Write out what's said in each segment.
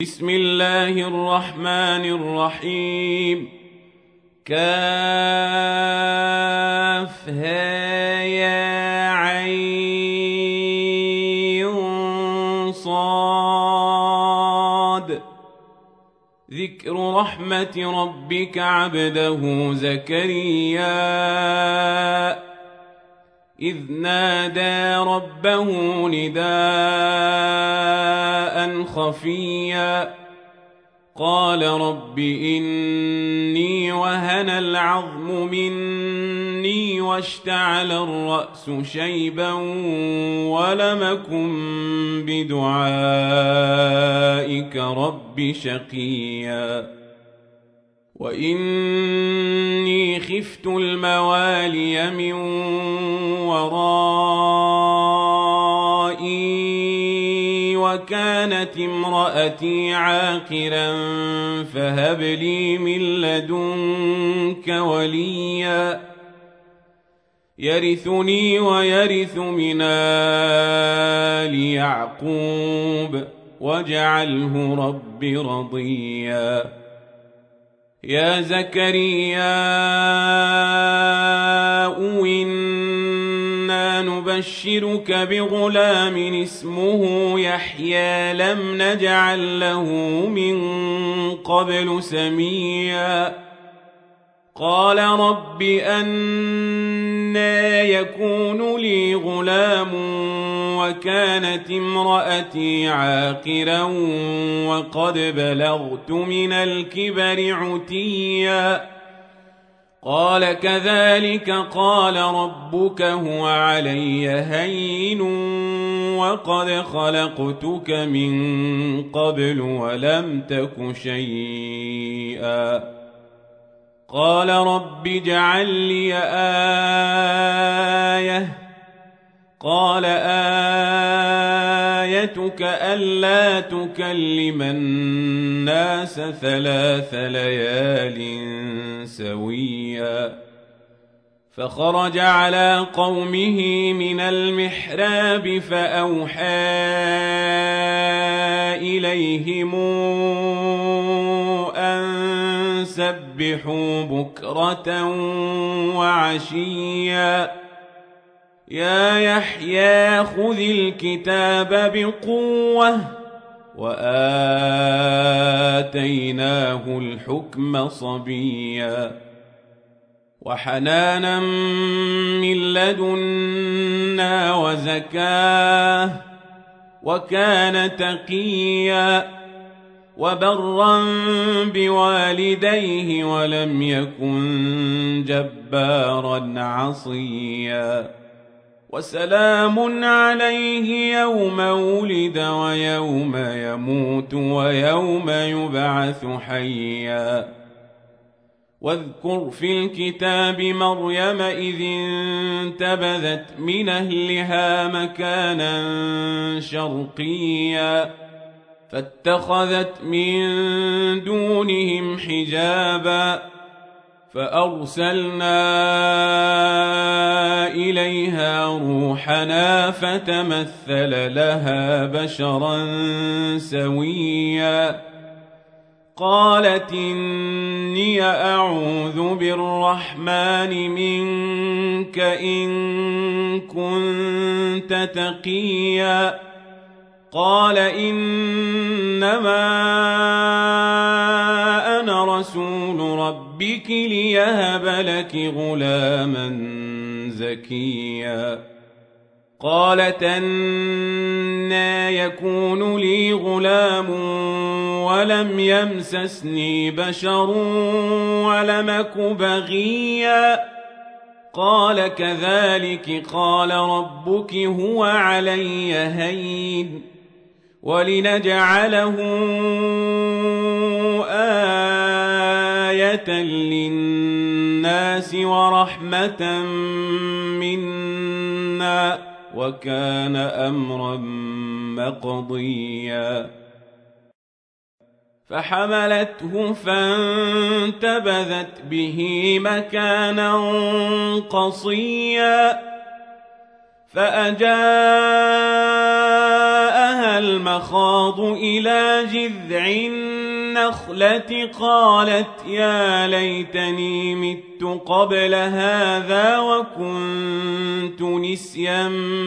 بسم الله الرحمن الرحيم. كافها ذكر رحمة ربك عبده زكريا إذ نادى ربه نداء خفيا قال رب إني وهن العظم مني واشتعل الرأس شيبا ولم أكن بدعائك رب شقيا وإني خفت الموالي من ورائي وكانت امرأتي عاقرا فهب لي من لدنك وليا يرثني ويرث من آل يعقوب واجعله رب رضيا يا زكريا إنا نبشرك بغلام اسمه يحيى لم نجعل له من قبل سميا قال رب أنى يكون لي غلام وكانت امرأتي عاقرا وقد بلغت من الكبر عتيا قال كذلك قال ربك هو علي هين وقد خلقتك من قبل ولم تك شيئا قال رب اجعل لي آية قال آيتك ألا تكلم الناس 3 ليال سويا فخرج على قومه من المحراب فأوحى إليهم أن سبحوا بكرة وعشيا يا يحيى خذ الكتاب بقوة وآتيناه الحكم صبيا وحنانا من لدنا وزكاه وكان تقيا وبرا بوالديه ولم يكن جبارا عصيا وسلام عليه يوم ولد ويوم يموت ويوم يبعث حيا واذكر في الكتاب مريم إذ انتبذت من أهلها مكانا شرقيا فاتخذت من دونهم حجابا فأرسلنا إليها روحنا فتمثل لها بشرا سويا قالت إني أعوذ بالرحمن منك إن كنت تقيا قال إنما أنا رسول ربك ليهب لك غلاما زكيا قالت أنى يكون لي غلام ولم يمسسني بشر ولم أك بغيا قال كذلك قال ربك هو علي هين ولنجعله آية للناس ورحمة منا وكان أمرا مقضيا فحملته فانتبذت به مكانا قصيا فأجاءها المخاض إلى جذع النخلة قالت يا ليتني مت قبل هذا وكنت نسيا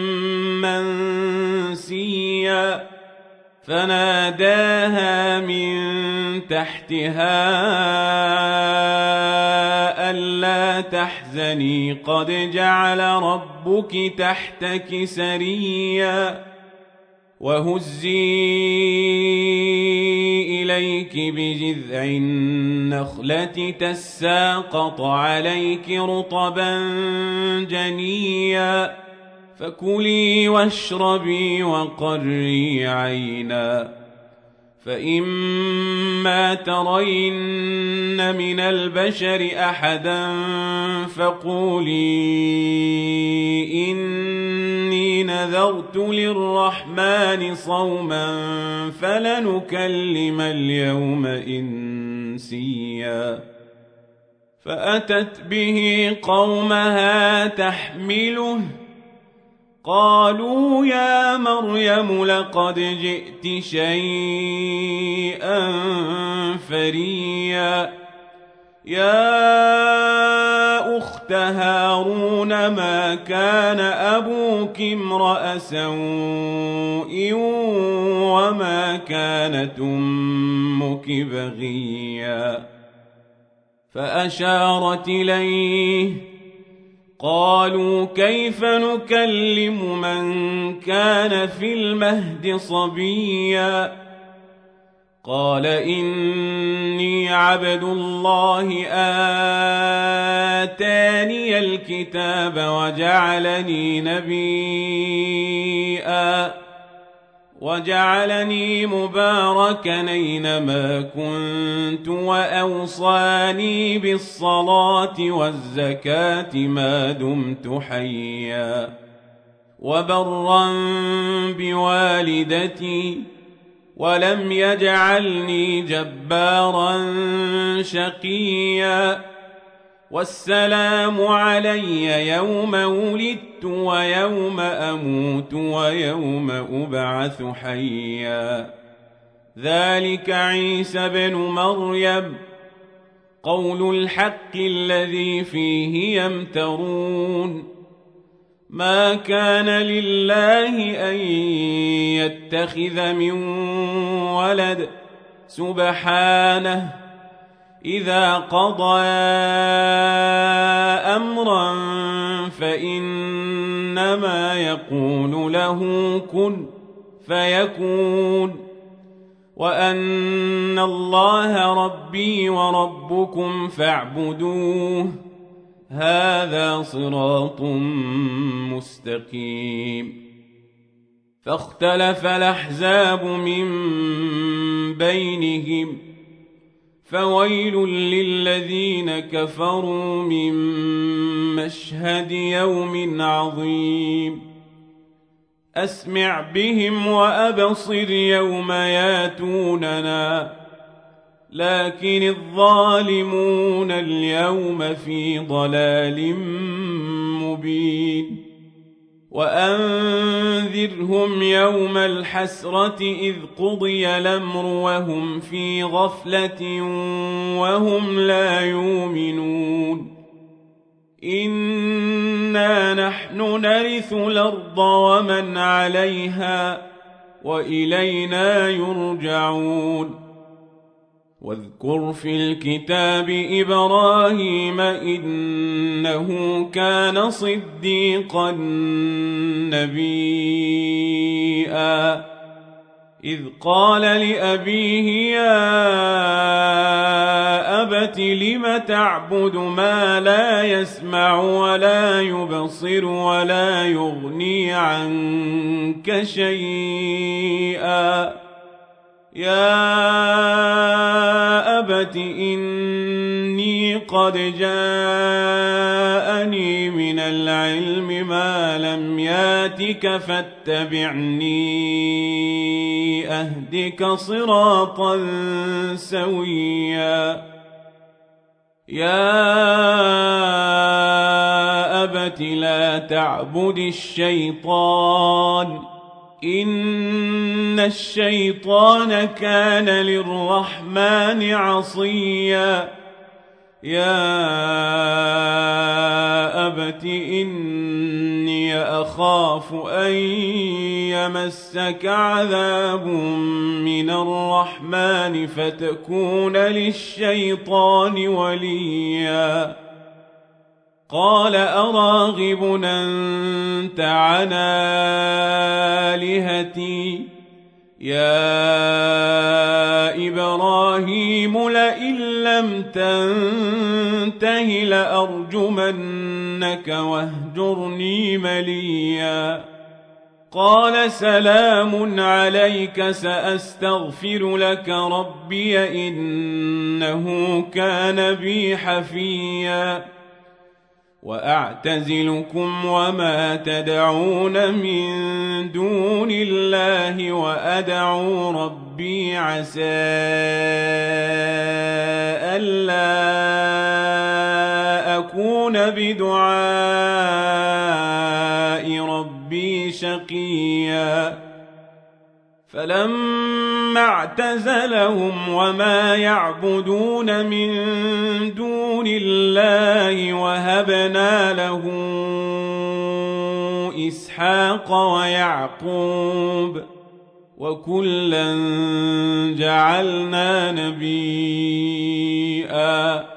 منسيا فناداها من تحتها ألا تحزني قد جعل ربك تحتك سريا وهزي إليك بجذع النخلة تساقط عليك رطبا جنيا فكلي واشربي وقري عينا فإما ترين من البشر أحدا فقولي إني نذرت للرحمن صوما فلنكلم اليوم إنسيا فأتت به قومها تحمله قالوا يا مريم لقد جئت شيئا فريا يا أخت هارون ما كان أبوك امرأ سوء وما كانت أمك بغيا فأشارت إليه قالوا كيف نكلم من كان في المهد صبيا قال إني عبد الله آتاني الكتاب وجعلني نبيا وجعلني مباركا أينما كنت وأوصاني بالصلاة والزكاة ما دمت حيا وبرا بوالدتي ولم يجعلني جبارا شقيا والسلام علي يوم ولدت ويوم أموت ويوم أبعث حيا ذلك عيسى بن مريم قول الحق الذي فيه يمترون ما كان لله أن يتخذ من ولد سبحانه إذا قضى أمرا فإنما يقول له كن فيكون وأن الله ربي وربكم فاعبدوه هذا صراط مستقيم فاختلف الأحزاب من بينهم فويل للذين كفروا من مشهد يوم عظيم أسمع بهم وأبصر يوم ياتوننا لكن الظالمون اليوم في ضلال مبين وأنذرهم يوم الحسرة إذ قضي الأمر وهم في غفلة وهم لا يؤمنون إنا نحن نرث الأرض ومن عليها وإلينا يرجعون واذكر في الكتاب إبراهيم إنه كان صديقا نبيا إذ قال لأبيه يا أبت لم تعبد ما لا يسمع ولا يبصر ولا يغني عنك شيئا يا أبت إني قد جاءني من العلم ما لم ياتك فاتبعني أهدك صراطا سويا يا أبت لا تعبد الشيطان إن الشيطان كان للرحمن عصيا يا أبت إني أخاف أن يمسك عذاب من الرحمن فتكون للشيطان وليا قال أراغب أنت عن آلهتي يا إبراهيم لئن لم تنته لأرجمنك واهجرني مليا قال سلام عليك سأستغفر لك ربي إنه كان بي حفيا وأعتزلكم وما تدعون من دون الله وأدعو ربي عسى ألا أكون بدعاء ربي شقيا فلما اعتزلهم وما يعبدون من دون الله وهبنا له إسحاق ويعقوب وكلا جعلنا نبيا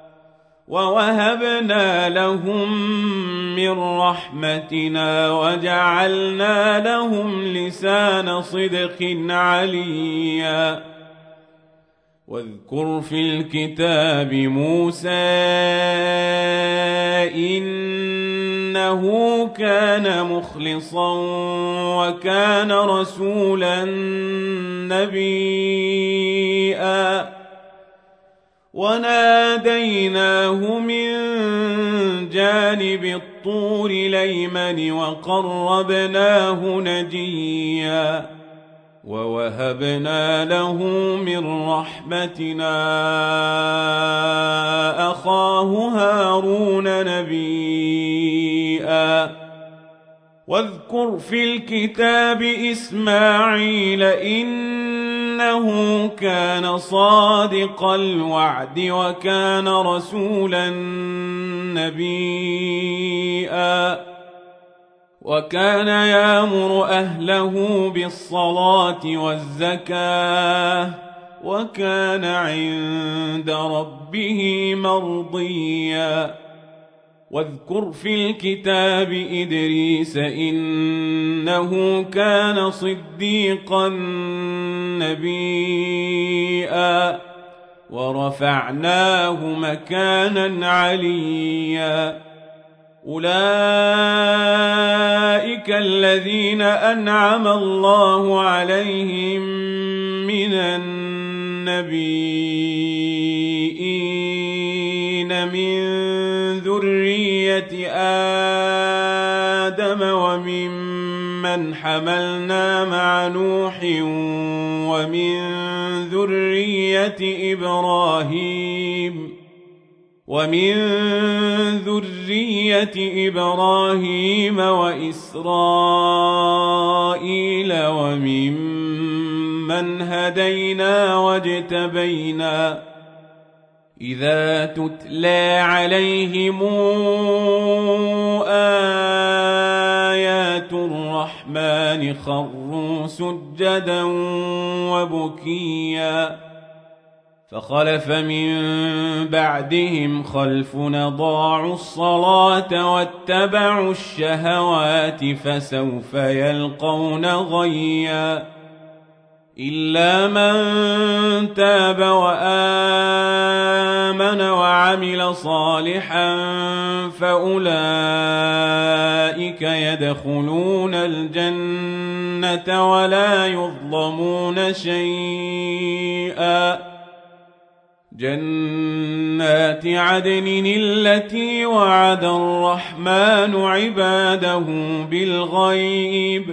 ووهبنا لهم من رحمتنا وجعلنا لهم لسان صدق عليا واذكر في الكتاب موسى إنه كان مخلصا وكان رسولا نبيا وناديناه من جانب الطور الأيمن وقربناه نجيا ووهبنا له من رحمتنا أخاه هارون نبيا واذكر في الكتاب إسماعيل إنه كان صادق الوعد وكان رسولا نبيا وكان يأمر أهله بالصلاة والزكاة وكان عند ربه مرضيا واذكر في الكتاب إدريس إنه كان صديقا نبيا ورفعناه مكانا عليا أولئك الذين أنعم الله عليهم من النبيين من ذرية آدم وممن حملنا مع نوح ومن ذرية إبراهيم وإسرائيل وممن هدينا واجتبينا إذا تتلى عليهم آيات الرحمن خروا سجدا وبكيا فخلف من بعدهم خلف أضاعوا الصلاة واتبعوا الشهوات فسوف يلقون غيا إلا من تاب وآمن وعمل صالحا فأولئك يدخلون الجنة ولا يظلمون شيئا جنات عدن التي وعد الرحمن عباده بالغيب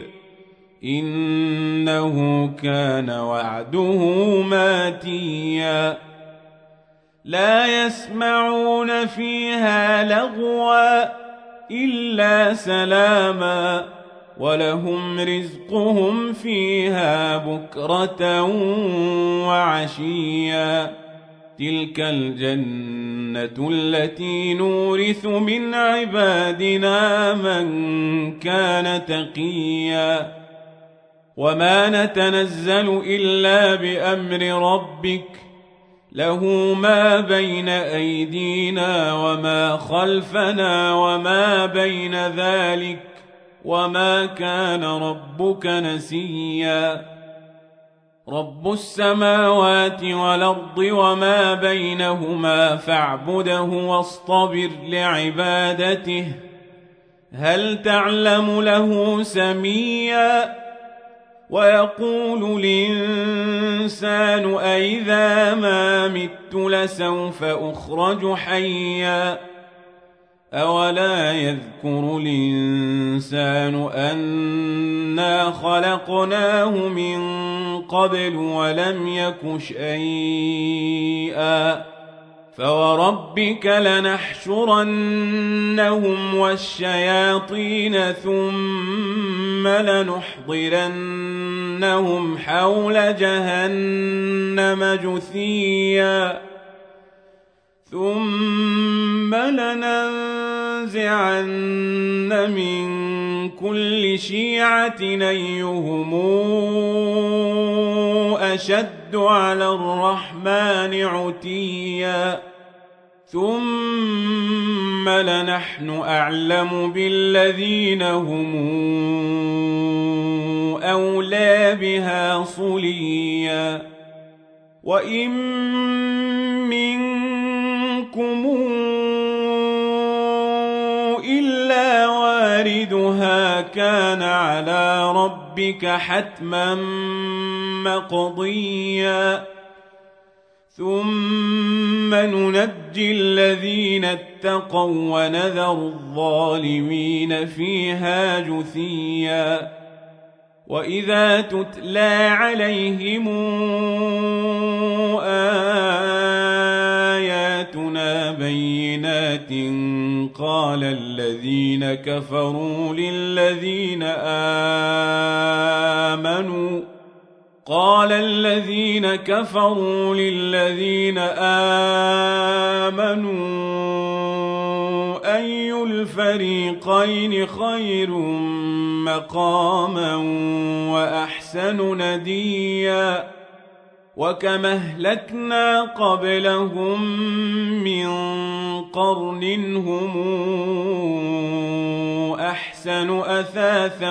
إنه كان وعده ماتيا لا يسمعون فيها لغوا إلا سلاما ولهم رزقهم فيها بكرة وعشيا تلك الجنة التي نورث من عبادنا من كان تقيا وما نتنزل إلا بأمر ربك له ما بين أيدينا وما خلفنا وما بين ذلك وما كان ربك نسيا رب السماوات والأرض وما بينهما فاعبده واصطبر لعبادته هل تعلم له سميا ويقول الإنسان أئذا ما مت لسوف أخرج حيا أولا يذكر الإنسان أنا خلقناه من قبل ولم يك شيئا فوربك لنحشرنهم والشياطين ثم لنحضرنهم حول جهنم جثيا ثم لننزعن من كل شيعة أيهم أشد على الرحمن عتيا ثم لنحن أعلم بالذين هم أولى بها صليا وإن منكم إلا واردها كان على ربك حتما مقضيا ثم ننجي الذين اتقوا ونذر الظالمين فيها جثيا وإذا تتلى عليهم آياتنا بينات قال الذين كفروا للذين آمنوا أي الفريقين خير مقاما وأحسن نديا وكما أهلكنا قبلهم من قرن هم أحسن أثاثا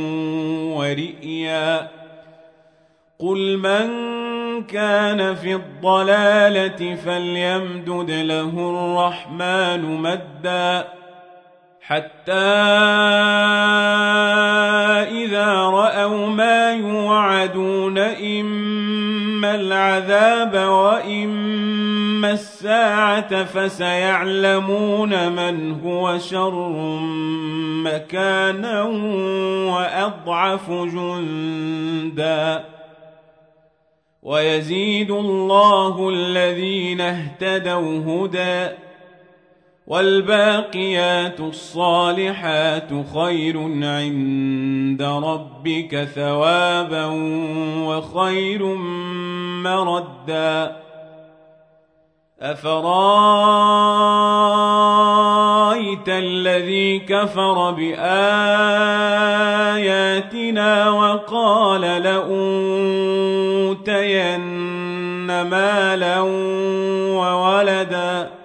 ورئيا قل من كان في الضلالة فليمدد له الرحمن مدا حتى إذا رأوا ما يوعدون إما العذاب وإما الساعة فسيعلمون من هو شر مكانا وأضعف جندا ويزيد الله الذين اهتدوا هدى والباقيات الصالحات خير عند ربك ثوابا وخير مردا أفرايت الذي كفر بآياتنا وقال لأوتين مالا وولدا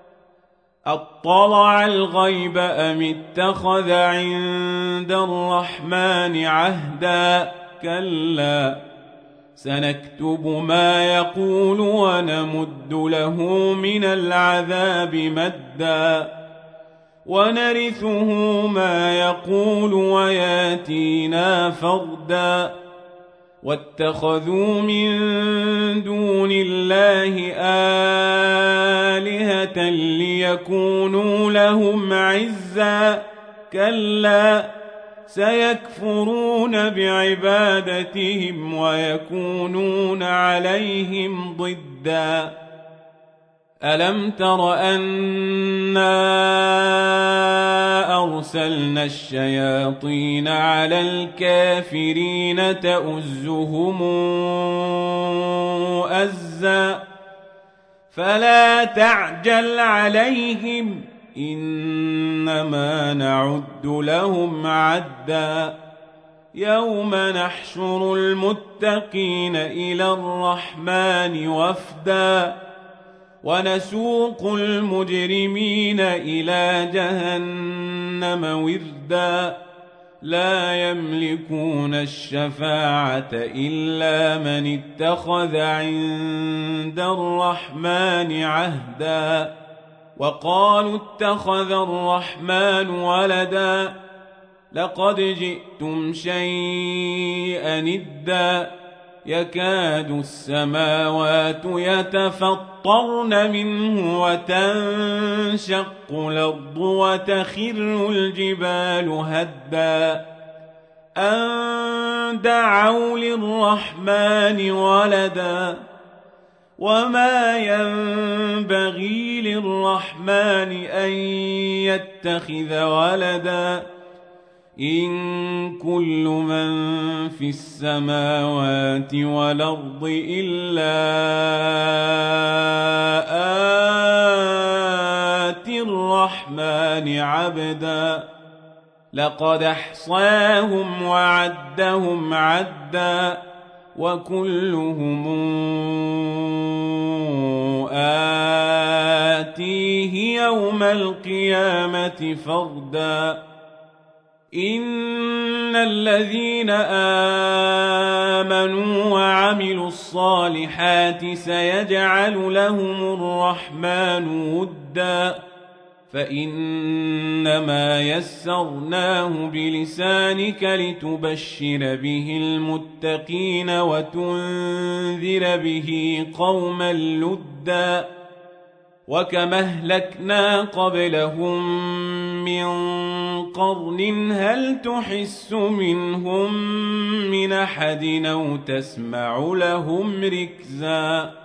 أطلع الغيب أم اتخذ عند الرحمن عهدا كلا سنكتب ما يقول ونمد له من العذاب مدا ونرثه ما يقول وياتينا فردا واتخذوا من دون الله آلهة ليكونوا لهم عزا كلا سيكفرون بعبادتهم ويكونون عليهم ضدا ألم تر أنا أرسلنا الشياطين على الكافرين تؤزهم أزا فلا تعجل عليهم إنما نعد لهم عدا يوم نحشر المتقين إلى الرحمن وفدا ونسوق المجرمين إلى جهنم وردا لا يملكون الشفاعة إلا من اتخذ عند الرحمن عهدا وقالوا اتخذ الرحمن ولدا لقد جئتم شيئا إدا يكاد السماوات يتفطرن منه وتنشق الأرض وتخر الجبال هدا أن دعوا للرحمن ولدا وما ينبغي للرحمن أن يتخذ ولدا إن كل من في السماوات والأرض إلا آتي الرحمن عبدا لقد أحصاهم وعدهم عدا وكلهم آتيه يوم القيامة فردا إن الذين آمنوا وعملوا الصالحات سيجعل لهم الرحمن ودا فإنما يسرناه بلسانك لتبشر به المتقين وتنذر به قوما لدا وكما أهلكنا قبلهم من قرن هل تحس منهم من أحد أو تسمع لهم ركزا